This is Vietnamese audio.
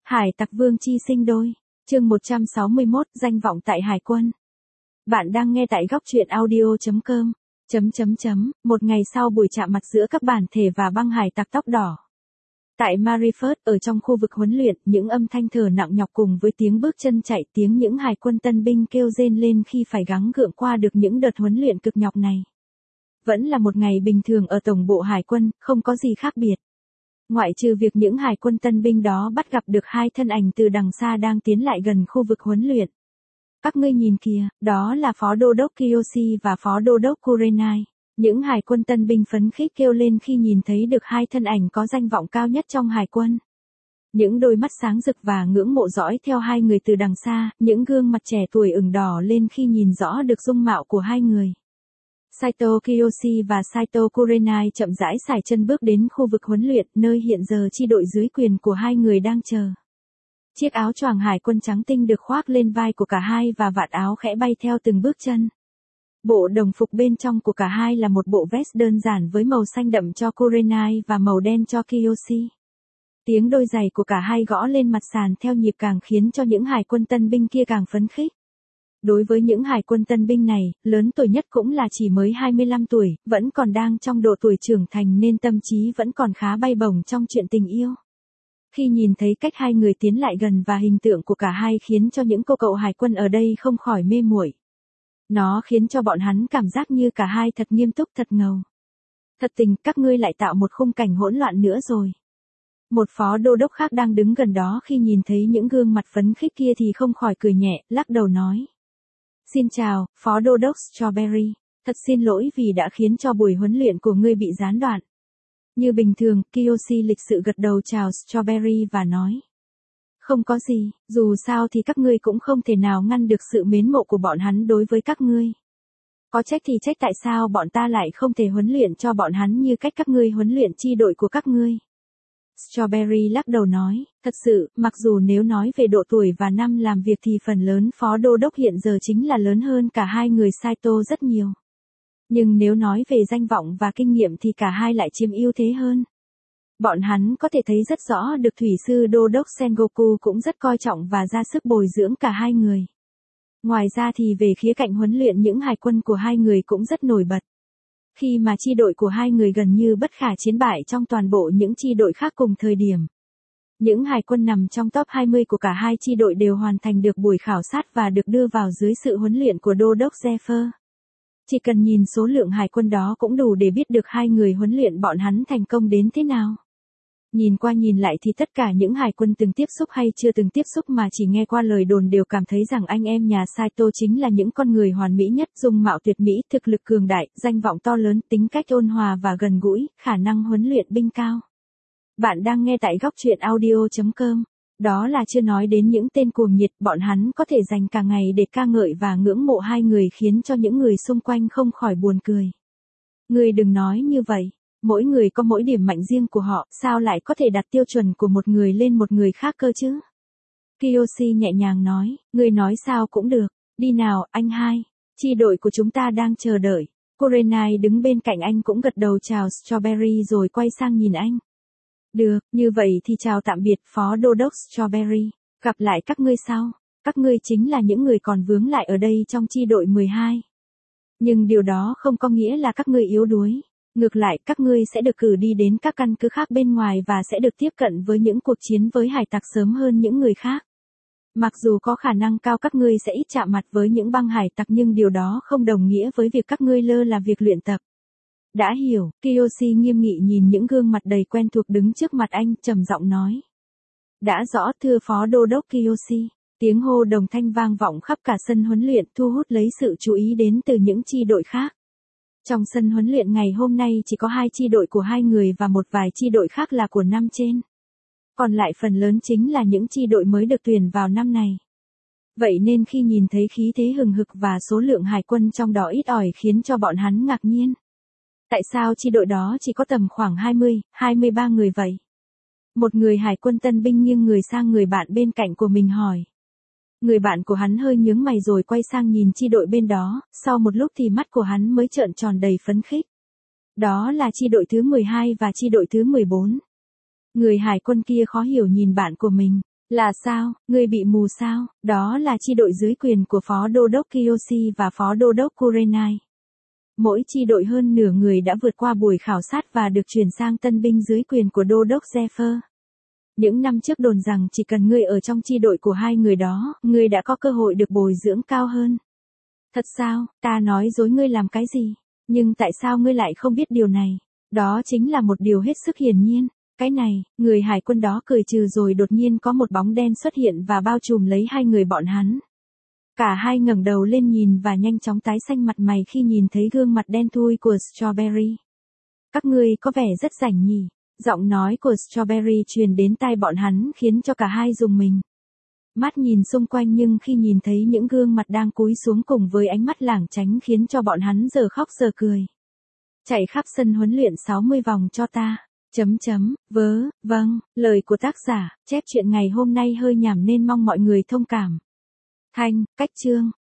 Hải tặc vương chi sinh đôi. Chương 161, danh vọng tại Hải quân. Bạn đang nghe tại góc truyện audio.com. Một ngày sau buổi chạm mặt giữa các bản thể và băng hải tặc tóc đỏ. Tại Maryford, ở trong khu vực huấn luyện, những âm thanh thở nặng nhọc cùng với tiếng bước chân chạy, tiếng những hải quân tân binh kêu rên lên khi phải gắng gượng qua được những đợt huấn luyện cực nhọc này. Vẫn là một ngày bình thường ở tổng bộ hải quân, không có gì khác biệt. Ngoại trừ việc những hải quân tân binh đó bắt gặp được hai thân ảnh từ đằng xa đang tiến lại gần khu vực huấn luyện. Các ngươi nhìn kìa, đó là Phó Đô đốc Kiyoshi và Phó Đô đốc Kurenai. Những hải quân tân binh phấn khích kêu lên khi nhìn thấy được hai thân ảnh có danh vọng cao nhất trong hải quân. Những đôi mắt sáng rực và ngưỡng mộ dõi theo hai người từ đằng xa, những gương mặt trẻ tuổi ửng đỏ lên khi nhìn rõ được dung mạo của hai người. Saito Kiyoshi và Saito Kurenai chậm rãi sải chân bước đến khu vực huấn luyện, nơi hiện giờ chi đội dưới quyền của hai người đang chờ. Chiếc áo choàng hải quân trắng tinh được khoác lên vai của cả hai và vạt áo khẽ bay theo từng bước chân. Bộ đồng phục bên trong của cả hai là một bộ vest đơn giản với màu xanh đậm cho Kurenai và màu đen cho Kiyoshi. Tiếng đôi giày của cả hai gõ lên mặt sàn theo nhịp càng khiến cho những hải quân tân binh kia càng phấn khích. Đối với những hải quân tân binh này, lớn tuổi nhất cũng là chỉ mới 25 tuổi, vẫn còn đang trong độ tuổi trưởng thành nên tâm trí vẫn còn khá bay bổng trong chuyện tình yêu. Khi nhìn thấy cách hai người tiến lại gần và hình tượng của cả hai khiến cho những cô cậu hải quân ở đây không khỏi mê muội. Nó khiến cho bọn hắn cảm giác như cả hai thật nghiêm túc thật ngầu. Thật tình, các ngươi lại tạo một khung cảnh hỗn loạn nữa rồi. Một phó đô đốc khác đang đứng gần đó khi nhìn thấy những gương mặt phấn khích kia thì không khỏi cười nhẹ, lắc đầu nói. Xin chào, Phó Đô đốc Strawberry. Thật xin lỗi vì đã khiến cho buổi huấn luyện của ngươi bị gián đoạn. Như bình thường, Kiyoshi lịch sự gật đầu chào Strawberry và nói. Không có gì, dù sao thì các ngươi cũng không thể nào ngăn được sự mến mộ của bọn hắn đối với các ngươi. Có trách thì trách tại sao bọn ta lại không thể huấn luyện cho bọn hắn như cách các ngươi huấn luyện chi đội của các ngươi. Strawberry lắc đầu nói, thật sự, mặc dù nếu nói về độ tuổi và năm làm việc thì phần lớn Phó Đô đốc hiện giờ chính là lớn hơn cả hai người Saito rất nhiều. Nhưng nếu nói về danh vọng và kinh nghiệm thì cả hai lại chiếm ưu thế hơn. Bọn hắn có thể thấy rất rõ được Thủy sư Đô đốc Sengoku cũng rất coi trọng và ra sức bồi dưỡng cả hai người. Ngoài ra thì về khía cạnh huấn luyện những hải quân của hai người cũng rất nổi bật. Khi mà chi đội của hai người gần như bất khả chiến bại trong toàn bộ những chi đội khác cùng thời điểm. Những hải quân nằm trong top 20 của cả hai chi đội đều hoàn thành được buổi khảo sát và được đưa vào dưới sự huấn luyện của Đô đốc Zephyr. Chỉ cần nhìn số lượng hải quân đó cũng đủ để biết được hai người huấn luyện bọn hắn thành công đến thế nào. Nhìn qua nhìn lại thì tất cả những hải quân từng tiếp xúc hay chưa từng tiếp xúc mà chỉ nghe qua lời đồn đều cảm thấy rằng anh em nhà Saito chính là những con người hoàn mỹ nhất, dung mạo tuyệt mỹ, thực lực cường đại, danh vọng to lớn, tính cách ôn hòa và gần gũi, khả năng huấn luyện binh cao. Bạn đang nghe tại góc truyện audio.com. Đó là chưa nói đến những tên cuồng nhiệt, bọn hắn có thể dành cả ngày để ca ngợi và ngưỡng mộ hai người khiến cho những người xung quanh không khỏi buồn cười. Ngươi đừng nói như vậy. Mỗi người có mỗi điểm mạnh riêng của họ, sao lại có thể đặt tiêu chuẩn của một người lên một người khác cơ chứ? Kiyoshi nhẹ nhàng nói, ngươi nói sao cũng được, đi nào, anh hai, chi đội của chúng ta đang chờ đợi. Kurenai đứng bên cạnh anh cũng gật đầu chào Strawberry rồi quay sang nhìn anh. Được, như vậy thì chào tạm biệt Phó Đô đốc Strawberry, gặp lại các ngươi sau, các ngươi chính là những người còn vướng lại ở đây trong chi đội 12. Nhưng điều đó không có nghĩa là các ngươi yếu đuối. Ngược lại, các ngươi sẽ được cử đi đến các căn cứ khác bên ngoài và sẽ được tiếp cận với những cuộc chiến với hải tặc sớm hơn những người khác. Mặc dù có khả năng cao các ngươi sẽ ít chạm mặt với những băng hải tặc nhưng điều đó không đồng nghĩa với việc các ngươi lơ là việc luyện tập. Đã hiểu, Kiyoshi nghiêm nghị nhìn những gương mặt đầy quen thuộc đứng trước mặt anh, trầm giọng nói. Đã rõ thưa Phó Đô đốc Kiyoshi, tiếng hô đồng thanh vang vọng khắp cả sân huấn luyện thu hút lấy sự chú ý đến từ những chi đội khác. Trong sân huấn luyện ngày hôm nay chỉ có hai chi đội của hai người và một vài chi đội khác là của năm trên. Còn lại phần lớn chính là những chi đội mới được tuyển vào năm này. Vậy nên khi nhìn thấy khí thế hừng hực và số lượng hải quân trong đó ít ỏi khiến cho bọn hắn ngạc nhiên. Tại sao chi đội đó chỉ có tầm khoảng 20, 23 người vậy? Một người hải quân tân binh nghiêng người sang người bạn bên cạnh của mình hỏi. Người bạn của hắn hơi nhướng mày rồi quay sang nhìn chi đội bên đó, sau một lúc thì mắt của hắn mới trợn tròn đầy phấn khích. Đó là chi đội thứ 12 và chi đội thứ 14. Người hải quân kia khó hiểu nhìn bạn của mình, Là sao, ngươi bị mù sao? Đó là chi đội dưới quyền của Phó Đô đốc Kiyoshi và Phó Đô đốc Kurenai. Mỗi chi đội hơn nửa người đã vượt qua buổi khảo sát và được chuyển sang tân binh dưới quyền của Đô đốc Zephyr. Những năm trước đồn rằng chỉ cần ngươi ở trong chi đội của hai người đó, ngươi đã có cơ hội được bồi dưỡng cao hơn. Thật sao, ta nói dối ngươi làm cái gì? Nhưng tại sao ngươi lại không biết điều này? Đó chính là một điều hết sức hiển nhiên. Cái này, người hải quân đó cười trừ rồi đột nhiên có một bóng đen xuất hiện và bao trùm lấy hai người bọn hắn. Cả hai ngẩng đầu lên nhìn và nhanh chóng tái xanh mặt mày khi nhìn thấy gương mặt đen thui của Strawberry. Các ngươi có vẻ rất rảnh nhỉ? Giọng nói của Strawberry truyền đến tai bọn hắn khiến cho cả hai rùng mình. Mắt nhìn xung quanh nhưng khi nhìn thấy những gương mặt đang cúi xuống cùng với ánh mắt lảng tránh khiến cho bọn hắn giờ khóc giờ cười. Chạy khắp sân huấn luyện 60 vòng cho ta. Vâng, lời của tác giả, chép truyện ngày hôm nay hơi nhảm nên mong mọi người thông cảm. Thanh, cách chương.